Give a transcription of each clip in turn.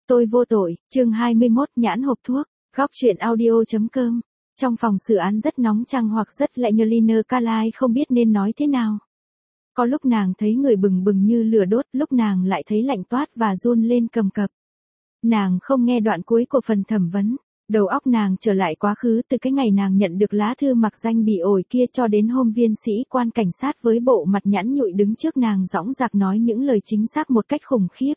Tôi vô tội, chương 21 nhãn hộp thuốc, góc truyện audio.com. Trong phòng xử án rất nóng chang hoặc rất lạnh, Liner Carlyle không biết nên nói thế nào. Có lúc nàng thấy người bừng bừng như lửa đốt, lúc nàng lại thấy lạnh toát và run lên cầm cập. Nàng không nghe đoạn cuối của phần thẩm vấn. Đầu óc nàng trở lại quá khứ từ cái ngày nàng nhận được lá thư mặc danh bị ổi kia cho đến hôm viên sĩ quan cảnh sát với bộ mặt nhẵn nhụi đứng trước nàng dõng dạc nói những lời chính xác một cách khủng khiếp.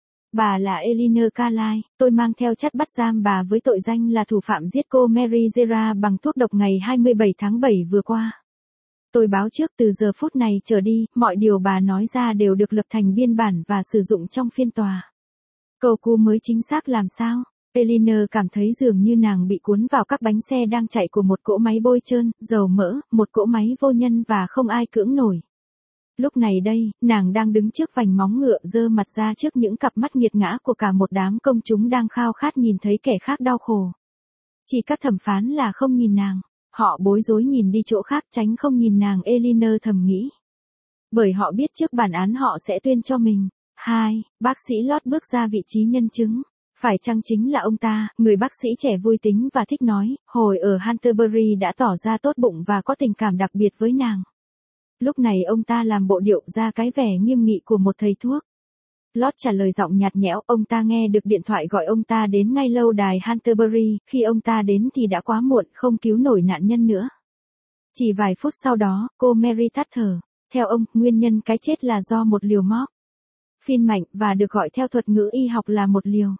Bà là Liner Carlyle, tôi mang theo chất bắt giam bà với tội danh là thủ phạm giết cô Mary Zera bằng thuốc độc ngày 27 tháng 7 vừa qua. Tôi báo trước từ giờ phút này trở đi, mọi điều bà nói ra đều được lập thành biên bản và sử dụng trong phiên tòa. Câu cú mới chính xác làm sao? Liner cảm thấy dường như nàng bị cuốn vào các bánh xe đang chạy của một cỗ máy bôi trơn, dầu mỡ, một cỗ máy vô nhân và không ai cưỡng nổi. Lúc này đây, nàng đang đứng trước vành móng ngựa giơ mặt ra trước những cặp mắt nghiệt ngã của cả một đám công chúng đang khao khát nhìn thấy kẻ khác đau khổ. Chỉ các thẩm phán là không nhìn nàng, họ bối rối nhìn đi chỗ khác tránh không nhìn nàng, Liner thầm nghĩ. Bởi họ biết trước bản án họ sẽ tuyên cho mình. 2. Bác sĩ Lott bước ra vị trí nhân chứng. Phải chăng chính là ông ta, người bác sĩ trẻ vui tính và thích nói, hồi ở Canterbury đã tỏ ra tốt bụng và có tình cảm đặc biệt với nàng. Lúc này ông ta làm bộ điệu ra cái vẻ nghiêm nghị của một thầy thuốc. Lott trả lời giọng nhạt nhẽo, ông ta nghe được điện thoại gọi ông ta đến ngay lâu đài Canterbury, khi ông ta đến thì đã quá muộn, không cứu nổi nạn nhân nữa. Chỉ vài phút sau đó, cô Mary tắt thở. Theo ông, nguyên nhân cái chết là do một liều morphine mạnh và được gọi theo thuật ngữ y học là một liều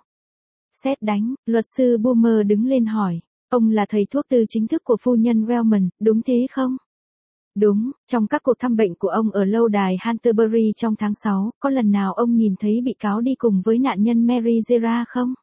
sét đánh. Luật sư Boomer đứng lên hỏi, ông là thầy thuốc tư chính thức của phu nhân Wellman, đúng thế không? Đúng, trong các cuộc thăm bệnh của ông ở lâu đài Canterbury trong tháng 6, có lần nào ông nhìn thấy bị cáo đi cùng với nạn nhân Mary Zera không?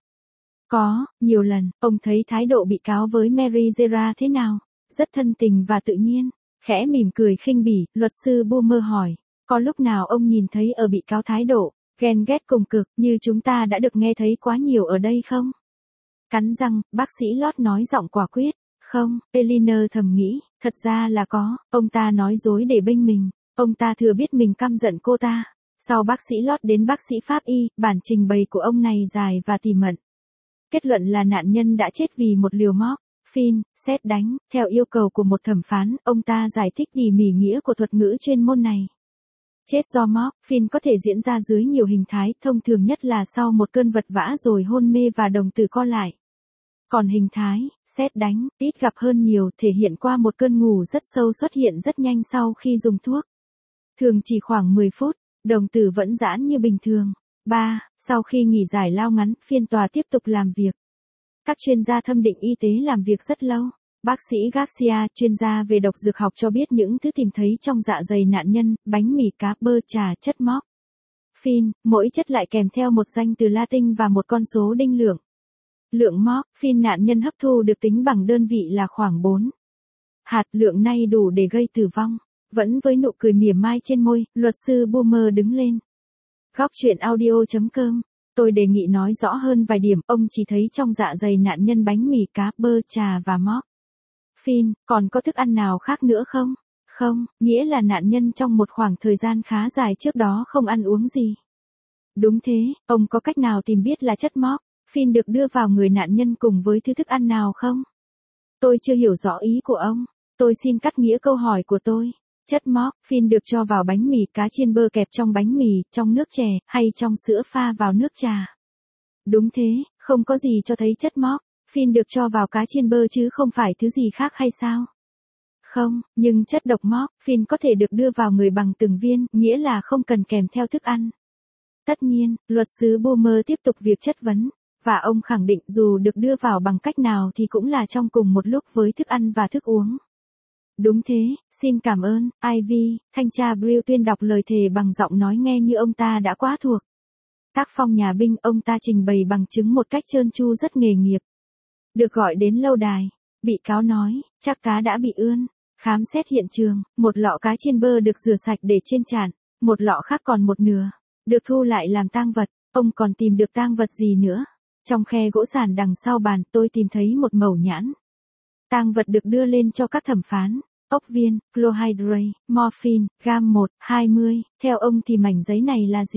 Có, nhiều lần. Ông thấy thái độ bị cáo với Mary Zera thế nào? Rất thân tình và tự nhiên. Khẽ mỉm cười khinh bỉ, luật sư Boomer hỏi, có lúc nào ông nhìn thấy ở bị cáo thái độ ghen ghét cùng cực như chúng ta đã được nghe thấy quá nhiều ở đây không? Cắn răng, bác sĩ Lott nói giọng quả quyết. Không, Liner thầm nghĩ, thật ra là có, ông ta nói dối để bênh mình, ông ta thừa biết mình căm giận cô ta. Sau bác sĩ Lott đến bác sĩ pháp y, bản trình bày của ông này dài và tỉ mẩn. Kết luận là nạn nhân đã chết vì một liều morphine, sét đánh, theo yêu cầu của một thẩm phán, ông ta giải thích tỉ mỉ nghĩa của thuật ngữ chuyên môn này. Chết do morphine có thể diễn ra dưới nhiều hình thái, thông thường nhất là sau một cơn vật vã rồi hôn mê và đồng tử co lại. Còn hình thái, sét đánh, ít gặp hơn nhiều, thể hiện qua một cơn ngủ rất sâu xuất hiện rất nhanh sau khi dùng thuốc. Thường chỉ khoảng 10 phút, đồng tử vẫn giãn như bình thường. 3. Sau khi nghỉ giải lao ngắn, phiên tòa tiếp tục làm việc. Các chuyên gia thẩm định y tế làm việc rất lâu. Bác sĩ Garcia, chuyên gia về độc dược học cho biết những thứ tìm thấy trong dạ dày nạn nhân, bánh mì cá, bơ, trà, chất morphine, mỗi chất lại kèm theo một danh từ Latin và một con số đinh lượng. Lượng morphine nạn nhân hấp thu được tính bằng đơn vị là khoảng 4 hạt, lượng này đủ để gây tử vong. Vẫn với nụ cười mỉa mai trên môi, luật sư Boomer đứng lên. Góc truyện audio.com. Tôi đề nghị nói rõ hơn vài điểm, ông chỉ thấy trong dạ dày nạn nhân bánh mì cá, bơ, trà và morphine, còn có thức ăn nào khác nữa không? Không, nghĩa là nạn nhân trong một khoảng thời gian khá dài trước đó không ăn uống gì. Đúng thế, ông có cách nào tìm biết là chất morphine được đưa vào người nạn nhân cùng với thứ thức ăn nào không? Tôi chưa hiểu rõ ý của ông. Tôi xin cắt nghĩa câu hỏi của tôi. Chất morphine được cho vào bánh mì cá chiên bơ kẹp trong bánh mì, trong nước chè, hay trong sữa pha vào nước trà? Đúng thế, không có gì cho thấy chất morphine được cho vào cá chiên bơ chứ không phải thứ gì khác hay sao? Không, nhưng chất độc morphine có thể được đưa vào người bằng từng viên, nghĩa là không cần kèm theo thức ăn. Tất nhiên, luật sư Boomer tiếp tục việc chất vấn, và ông khẳng định dù được đưa vào bằng cách nào thì cũng là trong cùng một lúc với thức ăn và thức uống. Đúng thế, xin cảm ơn, Ivy, thanh tra Brill tuyên đọc lời thề bằng giọng nói nghe như ông ta đã quá thuộc. Tác phong nhà binh, ông ta trình bày bằng chứng một cách trơn tru rất nghề nghiệp. Được gọi đến lâu đài, bị cáo nói, chắc cá đã bị ươn. Khám xét hiện trường, một lọ cá chiên bơ được rửa sạch để trên chản, một lọ khác còn một nửa, được thu lại làm tang vật. Ông còn tìm được tang vật gì nữa? Trong khe gỗ sàn đằng sau bàn, tôi tìm thấy một mẩu nhãn. Tang vật được đưa lên cho các thẩm phán. Ốc viên, chlorhydrate, morphine, gam 1, 20. Theo ông thì mảnh giấy này là gì?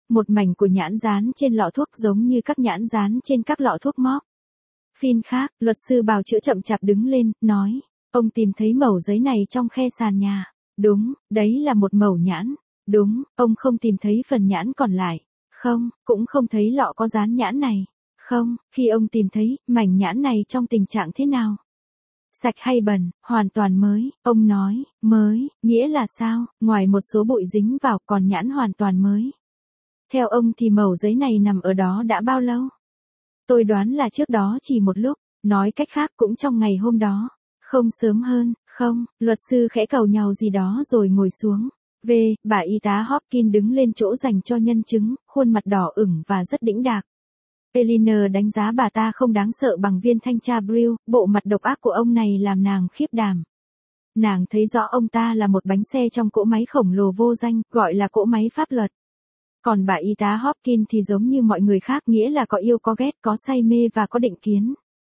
một mảnh của nhãn dán trên lọ thuốc giống như các nhãn dán trên các lọ thuốc móc. Phin khác, luật sư bào chữa chậm chạp đứng lên, nói, ông tìm thấy mẩu giấy này trong khe sàn nhà. Đúng, đấy là một mẩu nhãn. Đúng, ông không tìm thấy phần nhãn còn lại. Không, cũng không thấy lọ có dán nhãn này. Không, khi ông tìm thấy, mảnh nhãn này trong tình trạng thế nào? Sạch hay bẩn, hoàn toàn mới, ông nói, mới, nghĩa là sao, ngoài một số bụi dính vào còn nhãn hoàn toàn mới. Theo ông thì mẩu giấy này nằm ở đó đã bao lâu? Tôi đoán là trước đó chỉ một lúc, nói cách khác cũng trong ngày hôm đó. Không sớm hơn, không, luật sư khẽ cầu nhau gì đó rồi ngồi xuống. Bà y tá Hopkins đứng lên chỗ dành cho nhân chứng, khuôn mặt đỏ ửng và rất đĩnh đạc. Eleanor đánh giá bà ta không đáng sợ bằng viên thanh tra Brill, bộ mặt độc ác của ông này làm nàng khiếp đảm. Nàng thấy rõ ông ta là một bánh xe trong cỗ máy khổng lồ vô danh, gọi là cỗ máy pháp luật. Còn bà y tá Hopkins thì giống như mọi người khác, nghĩa là có yêu có ghét, có say mê và có định kiến.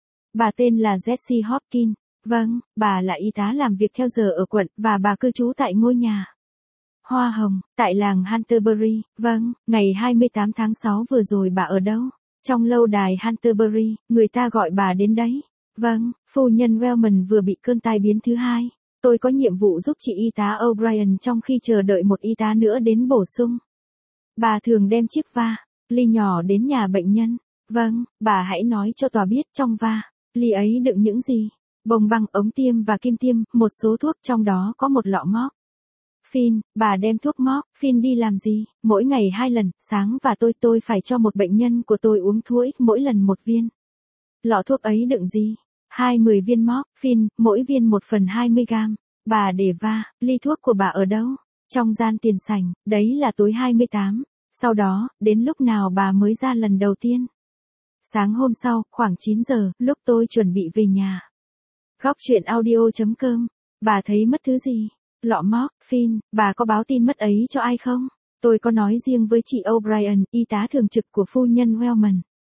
Bà tên là Jessie Hopkins. Vâng, bà là y tá làm việc theo giờ ở quận, và bà cư trú tại ngôi nhà Hoa Hồng, tại làng Hunterbury. Vâng, ngày 28 tháng 6 vừa rồi bà ở đâu? Trong lâu đài Hunterbury, người ta gọi bà đến đấy. Vâng, phu nhân Wellman vừa bị cơn tai biến thứ hai. Tôi có nhiệm vụ giúp chị y tá O'Brien trong khi chờ đợi một y tá nữa đến bổ sung. Bà thường đem chiếc ly nhỏ đến nhà bệnh nhân. Vâng, bà hãy nói cho tòa biết trong ly ấy đựng những gì. Bông băng, ống tiêm và kim tiêm, một số thuốc, trong đó có một lọ móc. Phin, bà đem thuốc móc, Phin đi làm gì? Mỗi ngày 2 lần, sáng và tôi phải cho một bệnh nhân của tôi uống thuốc mỗi lần 1 viên. Lọ thuốc ấy đựng gì? 20 viên móc, Phin, mỗi viên 1/20 gam. Bà để ly thuốc của bà ở đâu? Trong gian tiền sảnh, đấy là tối 28. Sau đó, đến lúc nào bà mới ra lần đầu tiên? Sáng hôm sau, khoảng 9 giờ, lúc tôi chuẩn bị về nhà. Góc truyện audio.com. Bà thấy mất thứ gì? Lọ móc, Phin, bà có báo tin mất ấy cho ai không? Tôi có nói riêng với chị O'Brien, y tá thường trực của phu nhân Wellman.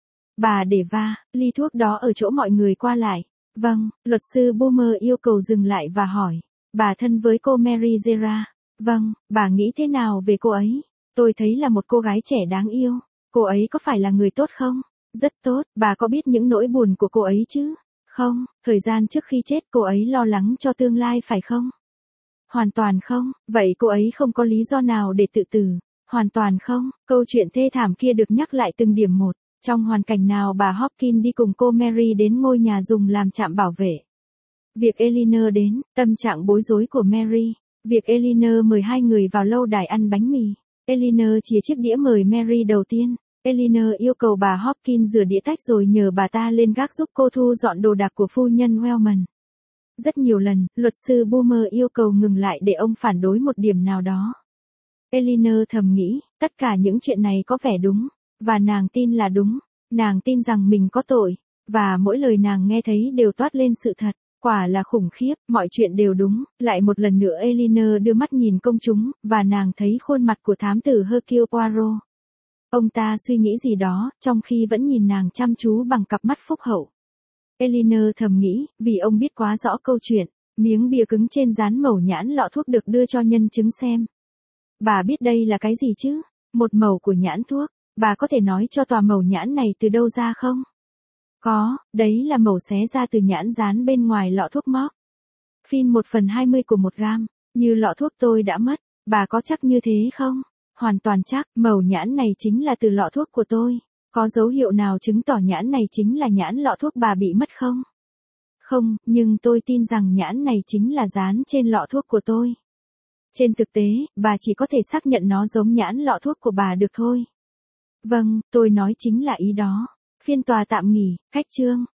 Bà để ly thuốc đó ở chỗ mọi người qua lại. Vâng, luật sư Boomer yêu cầu dừng lại và hỏi. Bà thân với cô Mary Zera. Vâng, bà nghĩ thế nào về cô ấy? Tôi thấy là một cô gái trẻ đáng yêu. Cô ấy có phải là người tốt không? Rất tốt, bà có biết những nỗi buồn của cô ấy chứ? Không, thời gian trước khi chết cô ấy lo lắng cho tương lai phải không? Hoàn toàn không, vậy cô ấy không có lý do nào để tự tử? Hoàn toàn không, câu chuyện thê thảm kia được nhắc lại từng điểm một. Trong hoàn cảnh nào bà Hopkins đi cùng cô Mary đến ngôi nhà dùng làm trạm bảo vệ? Việc Eleanor đến, tâm trạng bối rối của Mary. Việc Eleanor mời 2 người vào lâu đài ăn bánh mì. Eleanor chìa chiếc đĩa mời Mary đầu tiên. Eleanor yêu cầu bà Hopkins rửa đĩa tách rồi nhờ bà ta lên gác giúp cô thu dọn đồ đạc của phu nhân Wellman. Rất nhiều lần, luật sư Boomer yêu cầu ngừng lại để ông phản đối một điểm nào đó. Eleanor thầm nghĩ, tất cả những chuyện này có vẻ đúng, và nàng tin là đúng. Nàng tin rằng mình có tội, và mỗi lời nàng nghe thấy đều toát lên sự thật. Quả là khủng khiếp, mọi chuyện đều đúng. Lại một lần nữa Eleanor đưa mắt nhìn công chúng, và nàng thấy khuôn mặt của thám tử Hercule Poirot. Ông ta suy nghĩ gì đó, trong khi vẫn nhìn nàng chăm chú bằng cặp mắt phúc hậu. Eleanor thầm nghĩ, vì ông biết quá rõ câu chuyện, miếng bìa cứng trên dán mẩu nhãn lọ thuốc được đưa cho nhân chứng xem. Bà biết đây là cái gì chứ? Một mẩu của nhãn thuốc. Bà có thể nói cho tòa mẩu nhãn này từ đâu ra không? Có, đấy là mẩu xé ra từ nhãn dán bên ngoài lọ thuốc móc. Phin 1/20 của 1 gam, như lọ thuốc tôi đã mất. Bà có chắc như thế không? Hoàn toàn chắc, mẩu nhãn này chính là từ lọ thuốc của tôi. Có dấu hiệu nào chứng tỏ nhãn này chính là nhãn lọ thuốc bà bị mất không? Không, nhưng tôi tin rằng nhãn này chính là dán trên lọ thuốc của tôi. Trên thực tế, bà chỉ có thể xác nhận nó giống nhãn lọ thuốc của bà được thôi. Vâng, tôi nói chính là ý đó. Phiên tòa tạm nghỉ, khách chương.